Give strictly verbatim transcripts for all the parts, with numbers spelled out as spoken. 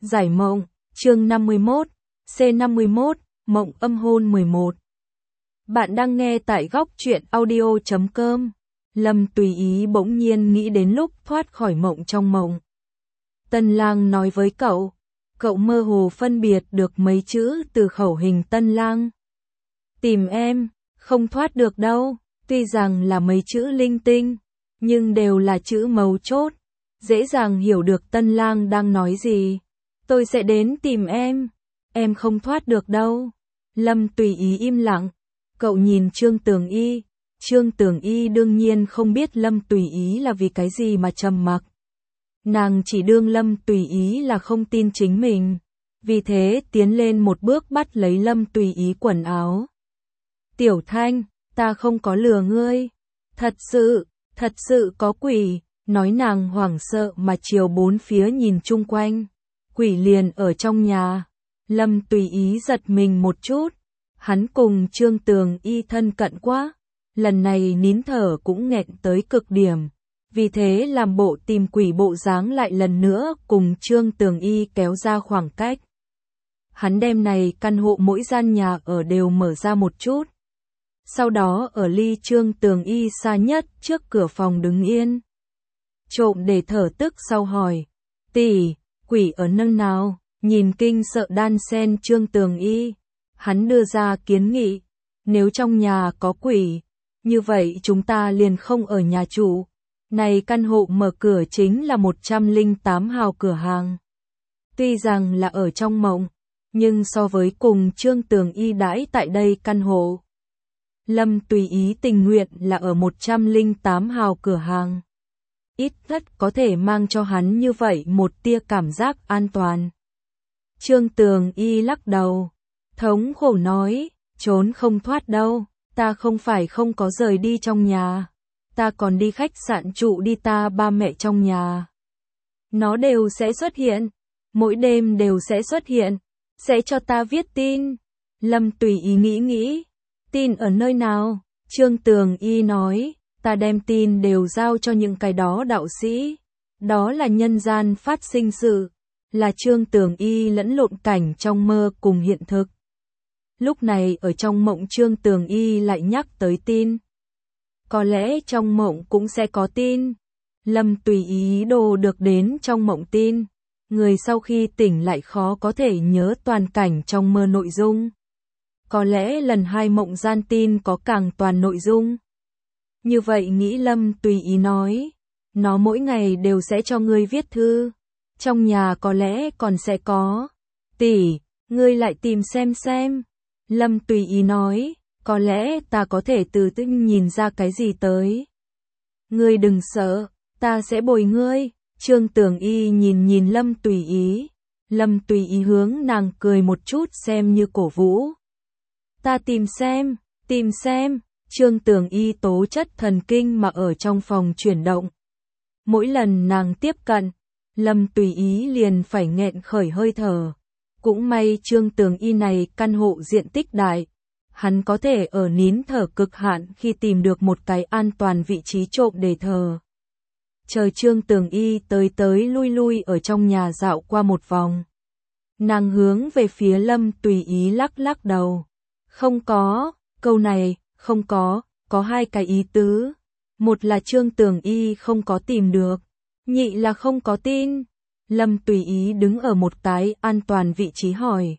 Giải mộng, chương năm mươi mốt, C năm mươi mốt, mộng âm hôn mười một. Bạn đang nghe tại góc truyện audio chấm com. Lâm tùy ý bỗng nhiên nghĩ đến lúc thoát khỏi mộng trong mộng. Tân Lang nói với cậu, cậu mơ hồ phân biệt được mấy chữ từ khẩu hình Tân Lang. Tìm em, không thoát được đâu, tuy rằng là mấy chữ linh tinh, nhưng đều là chữ mấu chốt, dễ dàng hiểu được Tân Lang đang nói gì. Tôi sẽ đến tìm em, em không thoát được đâu. Lâm tùy ý im lặng, cậu nhìn Trương Tường Y. Trương Tường Y đương nhiên không biết Lâm tùy ý là vì cái gì mà trầm mặc. Nàng chỉ đương Lâm tùy ý là không tin chính mình, vì thế tiến lên một bước bắt lấy Lâm tùy ý quần áo. Tiểu Thanh, ta không có lừa ngươi, thật sự, thật sự có quỷ, nói nàng hoảng sợ mà chiều bốn phía nhìn chung quanh. Quỷ liền ở trong nhà. Lâm tùy ý giật mình một chút, hắn cùng Trương Tường Y thân cận quá, lần này nín thở cũng nghẹn tới cực điểm, vì thế làm bộ tìm quỷ bộ dáng lại lần nữa cùng Trương Tường Y kéo ra khoảng cách. Hắn đem này căn hộ mỗi gian nhà ở đều mở ra một chút, sau đó ở ly Trương Tường Y xa nhất trước cửa phòng đứng yên. Trộm để thở tức sau hỏi, tỷ, quỷ ở nơi nào? Nhìn kinh sợ đan sen Trương Tường Y, hắn đưa ra kiến nghị, nếu trong nhà có quỷ, như vậy chúng ta liền không ở nhà chủ. Này căn hộ mở cửa chính là một trăm lẻ tám hào cửa hàng. Tuy rằng là ở trong mộng, nhưng so với cùng Trương Tường Y đãi tại đây căn hộ, Lâm tùy ý tình nguyện là ở một trăm lẻ tám hào cửa hàng. Ít nhất có thể mang cho hắn như vậy một tia cảm giác an toàn. Trương Tường Y lắc đầu, thống khổ nói, trốn không thoát đâu, ta không phải không có rời đi trong nhà, ta còn đi khách sạn trụ đi, ta ba mẹ trong nhà. Nó đều sẽ xuất hiện, mỗi đêm đều sẽ xuất hiện, sẽ cho ta viết tin. Lâm tùy ý nghĩ nghĩ, tin ở nơi nào? Trương Tường Y nói, ta đem tin đều giao cho những cái đó đạo sĩ, đó là nhân gian phát sinh sự. Là Trương Tường Y lẫn lộn cảnh trong mơ cùng hiện thực. Lúc này ở trong mộng Trương Tường Y lại nhắc tới tin. Có lẽ trong mộng cũng sẽ có tin. Lâm tùy ý đồ được đến trong mộng tin. Người sau khi tỉnh lại khó có thể nhớ toàn cảnh trong mơ nội dung. Có lẽ lần hai mộng gian tin có càng toàn nội dung. Như vậy nghĩ Lâm tùy ý nói. Nó mỗi ngày đều sẽ cho ngươi viết thư. Trong nhà có lẽ còn sẽ có. Tỷ, ngươi lại tìm xem xem. Lâm tùy ý nói, có lẽ ta có thể từ từ nhìn ra cái gì tới. Ngươi đừng sợ, ta sẽ bồi ngươi. Trương Tường Y nhìn nhìn Lâm tùy ý. Lâm tùy ý hướng nàng cười một chút xem như cổ vũ. Ta tìm xem, tìm xem. Trương Tường Y tố chất thần kinh mà ở trong phòng chuyển động. Mỗi lần nàng tiếp cận, Lâm tùy ý liền phải nghẹn khởi hơi thở. Cũng may Trương Tường Y này căn hộ diện tích đại, hắn có thể ở nín thở cực hạn khi tìm được một cái an toàn vị trí trộm để thờ. Chờ Trương Tường Y tới tới lui lui ở trong nhà dạo qua một vòng. Nàng hướng về phía Lâm tùy ý lắc lắc đầu. Không có, câu này, không có, có hai cái ý tứ. Một là Trương Tường Y không có tìm được. Nhị là không có tin. Lâm tùy ý đứng ở một cái an toàn vị trí hỏi.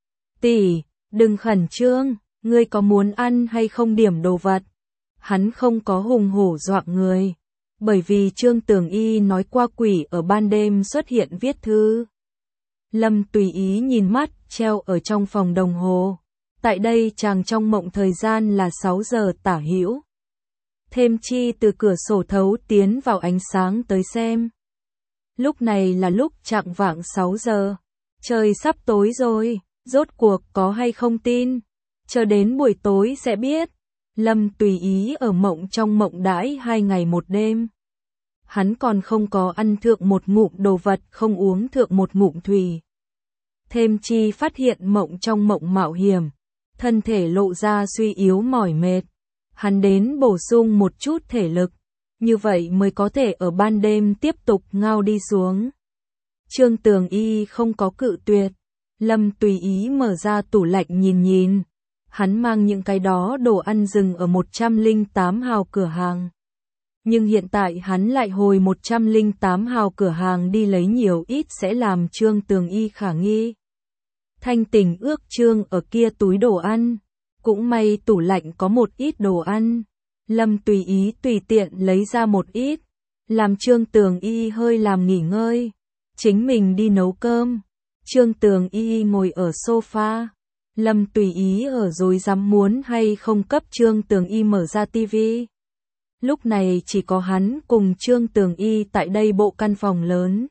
Tỷ, đừng khẩn trương, ngươi có muốn ăn hay không điểm đồ vật? Hắn không có hùng hổ dọa người. Bởi vì Trương Tường Y nói qua quỷ ở ban đêm xuất hiện viết thư. Lâm tùy ý nhìn mắt treo ở trong phòng đồng hồ. Tại đây chàng trong mộng thời gian là sáu giờ tả hữu. Thêm chi từ cửa sổ thấu tiến vào ánh sáng tới xem. Lúc này là lúc chạng vạng sáu giờ. Trời sắp tối rồi, rốt cuộc có hay không tin. Chờ đến buổi tối sẽ biết. Lâm tùy ý ở mộng trong mộng đãi hai ngày một đêm. Hắn còn không có ăn thượng một ngụm đồ vật, không uống thượng một ngụm thủy. Thêm chi phát hiện mộng trong mộng mạo hiểm. Thân thể lộ ra suy yếu mỏi mệt. Hắn đến bổ sung một chút thể lực, như vậy mới có thể ở ban đêm tiếp tục ngao đi xuống. Trương Tường Y không có cự tuyệt. Lâm Tùy Ý mở ra tủ lạnh nhìn nhìn. Hắn mang những cái đó đồ ăn dừng ở một trăm lẻ tám hào cửa hàng. Nhưng hiện tại hắn lại hồi một trăm lẻ tám hào cửa hàng đi lấy nhiều ít sẽ làm Trương Tường Y khả nghi. Thanh Tình ước Trương ở kia túi đồ ăn. Cũng may tủ lạnh có một ít đồ ăn. Lâm Tùy Ý tùy tiện lấy ra một ít. Làm Trương Tường Y hơi làm nghỉ ngơi. Chính mình đi nấu cơm. Trương Tường Y ngồi ở sofa. Lâm Tùy Ý ở rồi dám muốn hay không cấp Trương Tường Y mở ra tivi. Lúc này chỉ có hắn cùng Trương Tường Y tại đây bộ căn phòng lớn.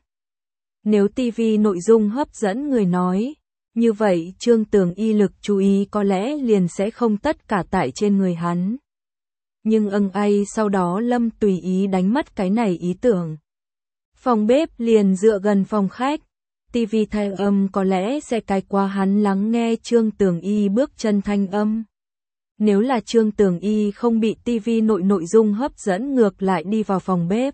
Nếu tivi nội dung hấp dẫn người nói, như vậy Trương Tường Y lực chú ý có lẽ liền sẽ không tất cả tại trên người hắn. Nhưng âng ai sau đó Lâm Tùy Ý đánh mất cái này ý tưởng. Phòng bếp liền dựa gần phòng khách. Tivi thay âm có lẽ sẽ cái qua hắn lắng nghe Trương Tường Y bước chân thanh âm. Nếu là Trương Tường Y không bị tivi nội nội dung hấp dẫn ngược lại đi vào phòng bếp.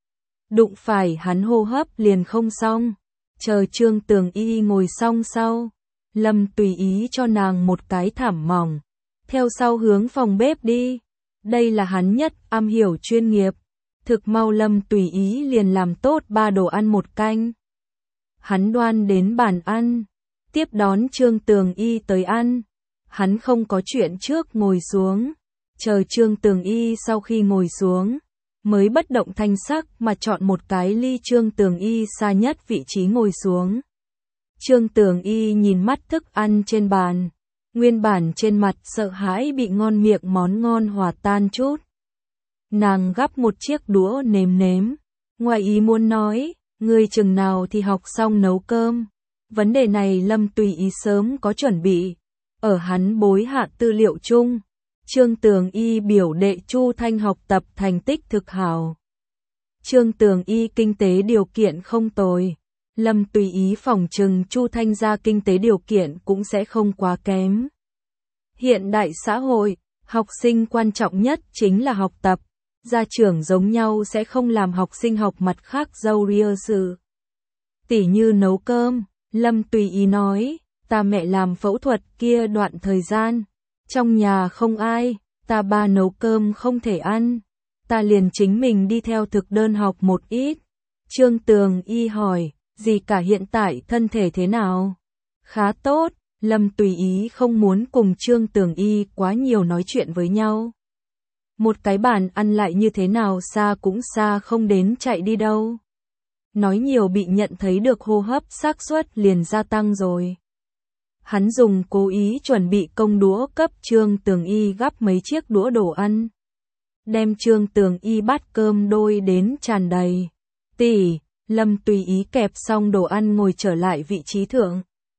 Đụng phải hắn hô hấp liền không xong. Chờ Trương Tường Y ngồi xong sau. Lâm Tùy Ý cho nàng một cái thảm mỏng. Theo sau hướng phòng bếp đi. Đây là hắn nhất am hiểu chuyên nghiệp. Thực mau Lâm Tùy Ý liền làm tốt ba đồ ăn một canh. Hắn đoan đến bàn ăn. Tiếp đón Trương Tường Y tới ăn. Hắn không có chuyện trước ngồi xuống. Chờ Trương Tường Y sau khi ngồi xuống. Mới bất động thanh sắc mà chọn một cái ly Trương Tường Y xa nhất vị trí ngồi xuống. Trương Tường Y nhìn mắt thức ăn trên bàn. Nguyên bản trên mặt sợ hãi bị ngon miệng món ngon hòa tan chút. Nàng gắp một chiếc đũa nếm nếm. Ngoài ý muốn nói, người chừng nào thì học xong nấu cơm. Vấn đề này Lâm Tùy Ý sớm có chuẩn bị. Ở hắn bối hạ tư liệu chung, Trương Tường Y biểu đệ Chu Thanh học tập thành tích thực hảo. Trương Tường Y kinh tế điều kiện không tồi. Lâm Tùy Ý phỏng chừng Chu Thanh gia kinh tế điều kiện cũng sẽ không quá kém. Hiện đại xã hội, học sinh quan trọng nhất chính là học tập. Gia trưởng giống nhau sẽ không làm học sinh học mặt khác dâu ria sự. Tỉ như nấu cơm, Lâm Tùy Ý nói, ta mẹ làm phẫu thuật kia đoạn thời gian. Trong nhà không ai, ta ba nấu cơm không thể ăn. Ta liền chính mình đi theo thực đơn học một ít. Trương Tường Y hỏi, gì cả hiện tại thân thể thế nào? Khá tốt, Lâm Tùy Ý không muốn cùng Trương Tường Y quá nhiều nói chuyện với nhau. Một cái bàn ăn lại như thế nào xa cũng xa không đến chạy đi đâu. Nói nhiều bị nhận thấy được hô hấp xác suất liền gia tăng rồi. Hắn dùng cố ý chuẩn bị công đũa cấp Trương Tường Y gắp mấy chiếc đũa đồ ăn. Đem Trương Tường Y bát cơm đôi đến tràn đầy. Tỷ, Lâm Tùy Ý kẹp xong đồ ăn ngồi trở lại vị trí thượng.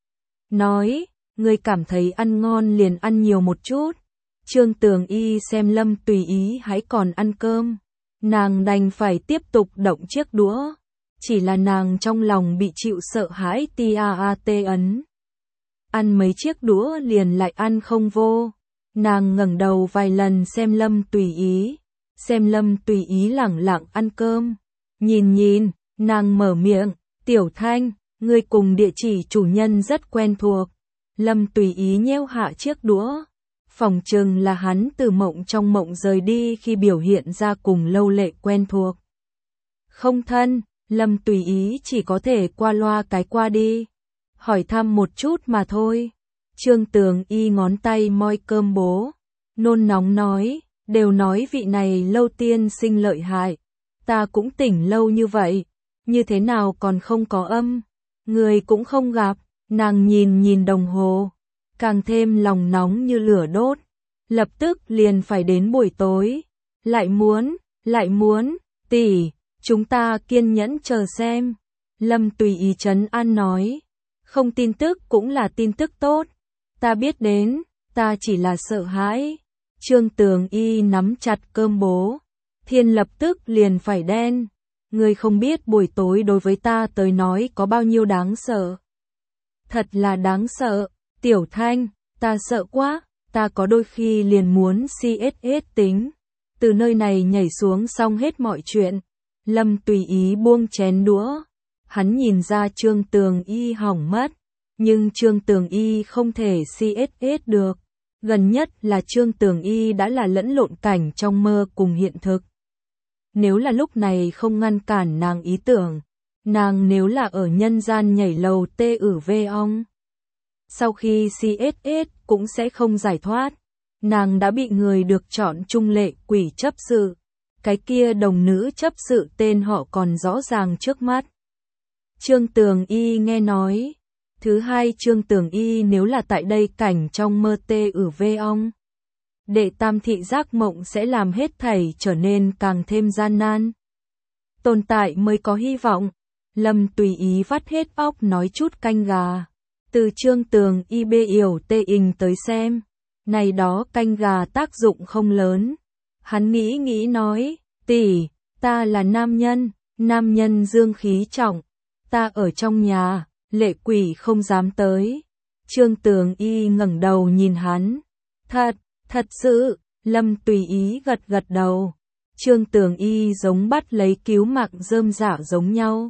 Nói, ngươi cảm thấy ăn ngon liền ăn nhiều một chút. Trương Tường Y xem Lâm Tùy Ý hãy còn ăn cơm. Nàng đành phải tiếp tục động chiếc đũa. Chỉ là nàng trong lòng bị chịu sợ hãi taat ấn. Ăn mấy chiếc đũa liền lại ăn không vô. Nàng ngẩng đầu vài lần xem Lâm Tùy Ý. Xem Lâm Tùy Ý lẳng lặng ăn cơm. Nhìn nhìn, nàng mở miệng, Tiểu Thanh, ngươi cùng địa chỉ chủ nhân rất quen thuộc. Lâm Tùy Ý nheo hạ chiếc đũa. Phòng chừng là hắn từ mộng trong mộng rời đi khi biểu hiện ra cùng lâu lệ quen thuộc. Không thân, Lâm Tùy Ý chỉ có thể qua loa cái qua đi. Hỏi thăm một chút mà thôi. Trương Tường Y ngón tay moi cơm bố. Nôn nóng nói, đều nói vị này lâu tiên sinh lợi hại. Ta cũng tỉnh lâu như vậy. Như thế nào còn không có âm. Người cũng không gặp. Nàng nhìn nhìn đồng hồ. Càng thêm lòng nóng như lửa đốt. Lập tức liền phải đến buổi tối. Lại muốn, lại muốn, tỷ, chúng ta kiên nhẫn chờ xem. Lâm Tùy Ý trấn an nói. Không tin tức cũng là tin tức tốt. Ta biết đến, ta chỉ là sợ hãi. Trương Tường Y nắm chặt cơm bố. Thiên lập tức liền phải đen. Ngươi không biết buổi tối đối với ta tới nói có bao nhiêu đáng sợ. Thật là đáng sợ. Tiểu Thanh, ta sợ quá. Ta có đôi khi liền muốn xê ét ét tính. Từ nơi này nhảy xuống xong hết mọi chuyện. Lâm Tùy Ý buông chén đũa. Hắn nhìn ra Trương Tường Y hỏng mất, nhưng Trương Tường Y không thể xê ét ét được. Gần nhất là Trương Tường Y đã là lẫn lộn cảnh trong mơ cùng hiện thực. Nếu là lúc này không ngăn cản nàng ý tưởng, nàng nếu là ở nhân gian nhảy lầu tê ử vê ong. Sau khi xê ét ét cũng sẽ không giải thoát, nàng đã bị người được chọn trung lệ quỷ chấp sự. Cái kia đồng nữ chấp sự tên họ còn rõ ràng trước mắt. Trương Tường Y nghe nói. Thứ hai, Trương Tường Y nếu là tại đây cảnh trong mơ tê ử vê ong. Đệ tam thị giác mộng sẽ làm hết thảy trở nên càng thêm gian nan. Tồn tại mới có hy vọng. Lâm tùy ý vắt hết óc nói chút canh gà. Từ Trương Tường Y bê yểu tê hình tới xem. Này đó canh gà tác dụng không lớn. Hắn nghĩ nghĩ nói, tỷ, ta là nam nhân, nam nhân dương khí trọng. Ta ở trong nhà, lệ quỷ không dám tới. Trương Tường Y ngẩng đầu nhìn hắn. Thật, thật sự, Lâm tùy ý gật gật đầu. Trương Tường Y giống bắt lấy cứu mạng rơm rả giống nhau.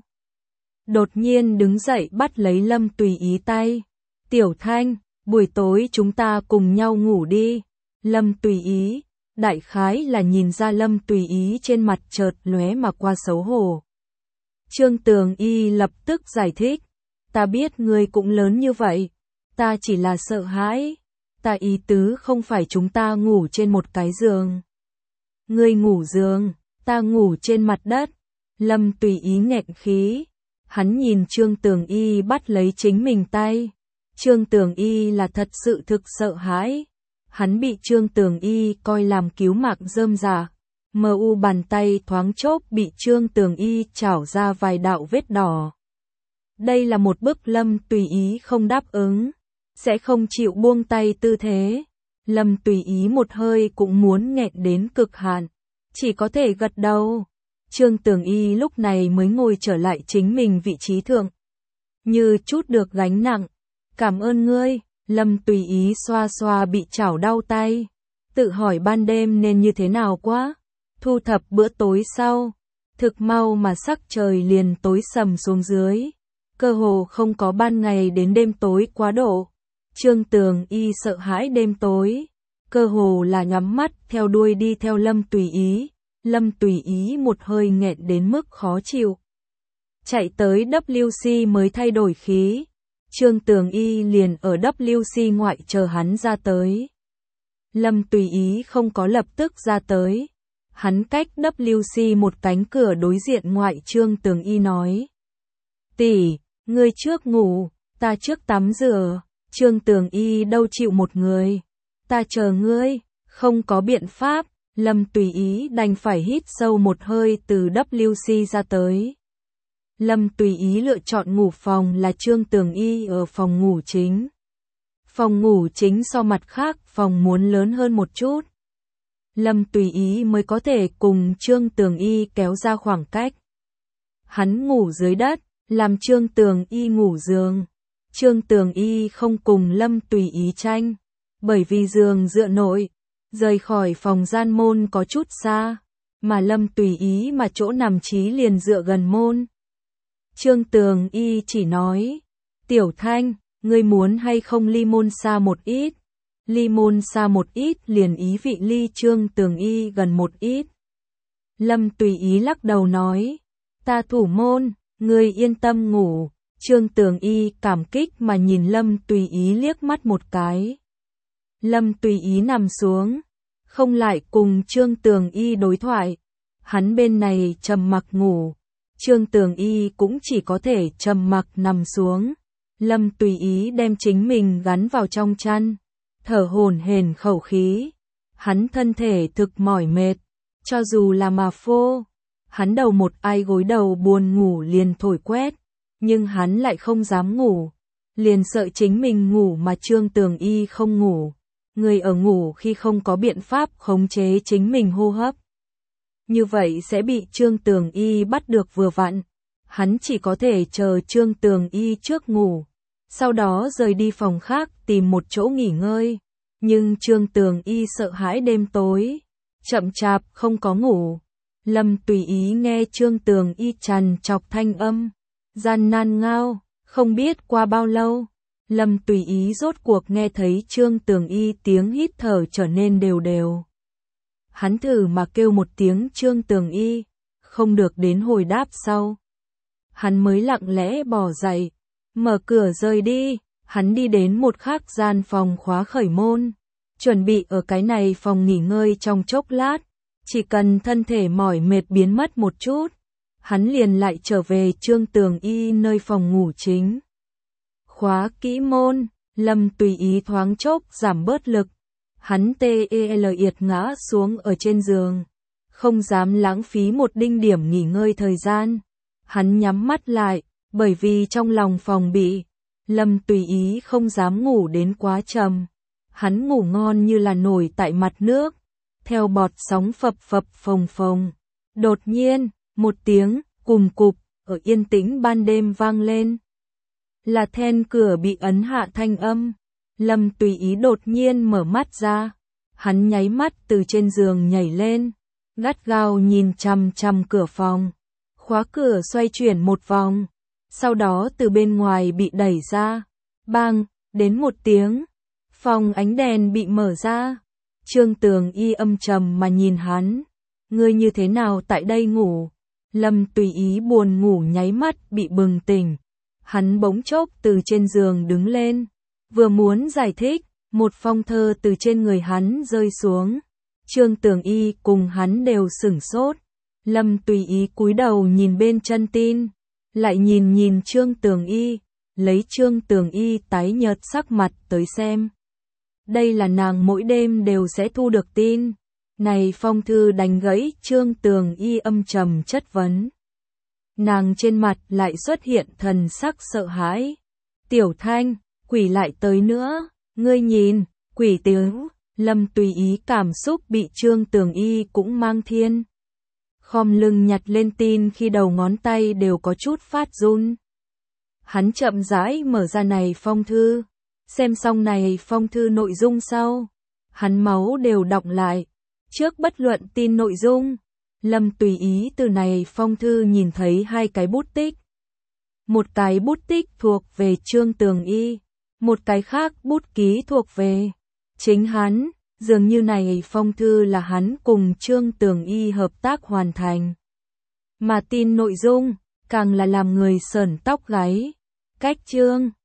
Đột nhiên đứng dậy bắt lấy Lâm tùy ý tay. Tiểu Thanh, buổi tối chúng ta cùng nhau ngủ đi. Lâm tùy ý, đại khái là nhìn ra Lâm tùy ý trên mặt chợt lóe mà qua xấu hổ. Trương Tường Y lập tức giải thích. Ta biết ngươi cũng lớn như vậy. Ta chỉ là sợ hãi. Ta ý tứ không phải chúng ta ngủ trên một cái giường. Ngươi ngủ giường, ta ngủ trên mặt đất. Lâm tùy ý nghẹn khí. Hắn nhìn Trương Tường Y bắt lấy chính mình tay. Trương Tường Y là thật sự thực sợ hãi. Hắn bị Trương Tường Y coi làm cứu mạng rơm rả. Mờ u bàn tay thoáng chốc bị Trương Tường Y chảo ra vài đạo vết đỏ. Đây là một bước Lâm tùy ý không đáp ứng, sẽ không chịu buông tay tư thế. Lâm tùy ý một hơi cũng muốn nghẹn đến cực hạn, chỉ có thể gật đầu. Trương Tường Y lúc này mới ngồi trở lại chính mình vị trí thượng. Như chút được gánh nặng. Cảm ơn ngươi. Lâm tùy ý xoa xoa bị chảo đau tay. Tự hỏi ban đêm nên như thế nào quá. Thu thập bữa tối sau. Thực mau mà sắc trời liền tối sầm xuống dưới. Cơ hồ không có ban ngày đến đêm tối quá độ. Trương Tường Y sợ hãi đêm tối. Cơ hồ là nhắm mắt theo đuôi đi theo Lâm tùy ý. Lâm tùy ý một hơi nghẹn đến mức khó chịu. Chạy tới W C mới thay đổi khí. Trương Tường Y liền ở W C ngoại chờ hắn ra tới. Lâm tùy ý không có lập tức ra tới. Hắn cách W C một cánh cửa đối diện ngoại. Trương Tường Y nói. Tỷ, ngươi trước ngủ, ta trước tắm rửa. Trương Tường Y đâu chịu một người. Ta chờ ngươi, không có biện pháp. Lâm tùy ý đành phải hít sâu một hơi từ W C ra tới. Lâm tùy ý lựa chọn ngủ phòng là Trương Tường Y ở phòng ngủ chính. Phòng ngủ chính so mặt khác phòng muốn lớn hơn một chút. Lâm tùy ý mới có thể cùng Trương Tường Y kéo ra khoảng cách. Hắn ngủ dưới đất, làm Trương Tường Y ngủ giường. Trương Tường Y không cùng Lâm tùy ý tranh, bởi vì giường dựa nội, rời khỏi phòng gian môn có chút xa, mà Lâm tùy ý mà chỗ nằm chí liền dựa gần môn. Trương Tường Y chỉ nói, Tiểu Thanh, ngươi muốn hay không ly môn xa một ít? Ly môn xa một ít liền ý vị ly Trương Tường Y gần một ít. Lâm tùy ý lắc đầu nói, ta thủ môn, ngươi yên tâm ngủ. Trương Tường Y cảm kích mà nhìn Lâm tùy ý liếc mắt một cái. Lâm tùy ý nằm xuống, không lại cùng Trương Tường Y đối thoại. Hắn bên này trầm mặc ngủ, Trương Tường Y cũng chỉ có thể trầm mặc nằm xuống. Lâm tùy ý đem chính mình gắn vào trong chăn, thở hổn hển khẩu khí. Hắn thân thể thực mỏi mệt, cho dù là mà phô. Hắn đầu một ai gối đầu buồn ngủ liền thổi quét, nhưng hắn lại không dám ngủ, liền sợ chính mình ngủ mà Trương Tường Y không ngủ. Người ở ngủ khi không có biện pháp khống chế chính mình hô hấp, như vậy sẽ bị Trương Tường Y bắt được vừa vặn. Hắn chỉ có thể chờ Trương Tường Y trước ngủ, sau đó rời đi phòng khác tìm một chỗ nghỉ ngơi. Nhưng Trương Tường Y sợ hãi đêm tối, chậm chạp không có ngủ. Lâm tùy ý nghe Trương Tường Y trằn trọc thanh âm, Gian nan ngao, không biết qua bao lâu, Lâm Tùy Ý rốt cuộc nghe thấy Trương Tường Y tiếng hít thở trở nên đều đều. Hắn thử mà kêu một tiếng Trương Tường Y, không được đến hồi đáp sau. Hắn mới lặng lẽ bỏ dậy, mở cửa rời đi, hắn đi đến một khác gian phòng khóa khởi môn, chuẩn bị ở cái này phòng nghỉ ngơi trong chốc lát, chỉ cần thân thể mỏi mệt biến mất một chút, hắn liền lại trở về Trương Tường Y nơi phòng ngủ chính. Khóa kỹ môn, Lâm Tùy Ý thoáng chốc giảm bớt lực, hắn tê el yệt ngã xuống ở trên giường, không dám lãng phí một đinh điểm nghỉ ngơi thời gian. Hắn nhắm mắt lại, bởi vì trong lòng phòng bị, Lâm Tùy Ý không dám ngủ đến quá trầm. Hắn ngủ ngon như là nổi tại mặt nước, theo bọt sóng phập phập phồng phồng. Đột nhiên, một tiếng cùm cụp ở yên tĩnh ban đêm vang lên. Là then cửa bị ấn hạ thanh âm. Lâm Tùy Ý đột nhiên mở mắt ra, hắn nháy mắt từ trên giường nhảy lên, gắt gao nhìn chằm chằm cửa phòng. Khóa cửa xoay chuyển một vòng, sau đó từ bên ngoài bị đẩy ra, bang, đến một tiếng, phòng ánh đèn bị mở ra. Trương Tường Y âm trầm mà nhìn hắn, ngươi như thế nào tại đây ngủ? Lâm Tùy Ý buồn ngủ nháy mắt bị bừng tỉnh, hắn bỗng chốc từ trên giường đứng lên, vừa muốn giải thích, một phong thơ từ trên người hắn rơi xuống. Trương Tường Y cùng hắn đều sửng sốt. Lâm Tùy Ý cúi đầu nhìn bên chân tin, lại nhìn nhìn Trương Tường Y, lấy Trương Tường Y tái nhợt sắc mặt tới xem. Đây là nàng mỗi đêm đều sẽ thu được tin. Này phong thư đánh gãy Trương Tường Y âm trầm chất vấn. Nàng trên mặt lại xuất hiện thần sắc sợ hãi. Tiểu Thanh, quỷ lại tới nữa, ngươi nhìn, quỷ tiếng. Lâm Tùy Ý cảm xúc bị Trương Tường Y cũng mang thiên. Khom lưng nhặt lên tin khi đầu ngón tay đều có chút phát run. Hắn chậm rãi mở ra này phong thư, xem xong này phong thư nội dung sau, hắn máu đều đọng lại. Trước bất luận tin nội dung, Lâm Tùy Ý từ này phong thư nhìn thấy hai cái bút tích. Một cái bút tích thuộc về Trương Tường Y, một cái khác bút ký thuộc về chính hắn. Dường như này phong thư là hắn cùng Trương Tường Y hợp tác hoàn thành. Mà tin nội dung, càng là làm người sởn tóc gáy. Cách Trương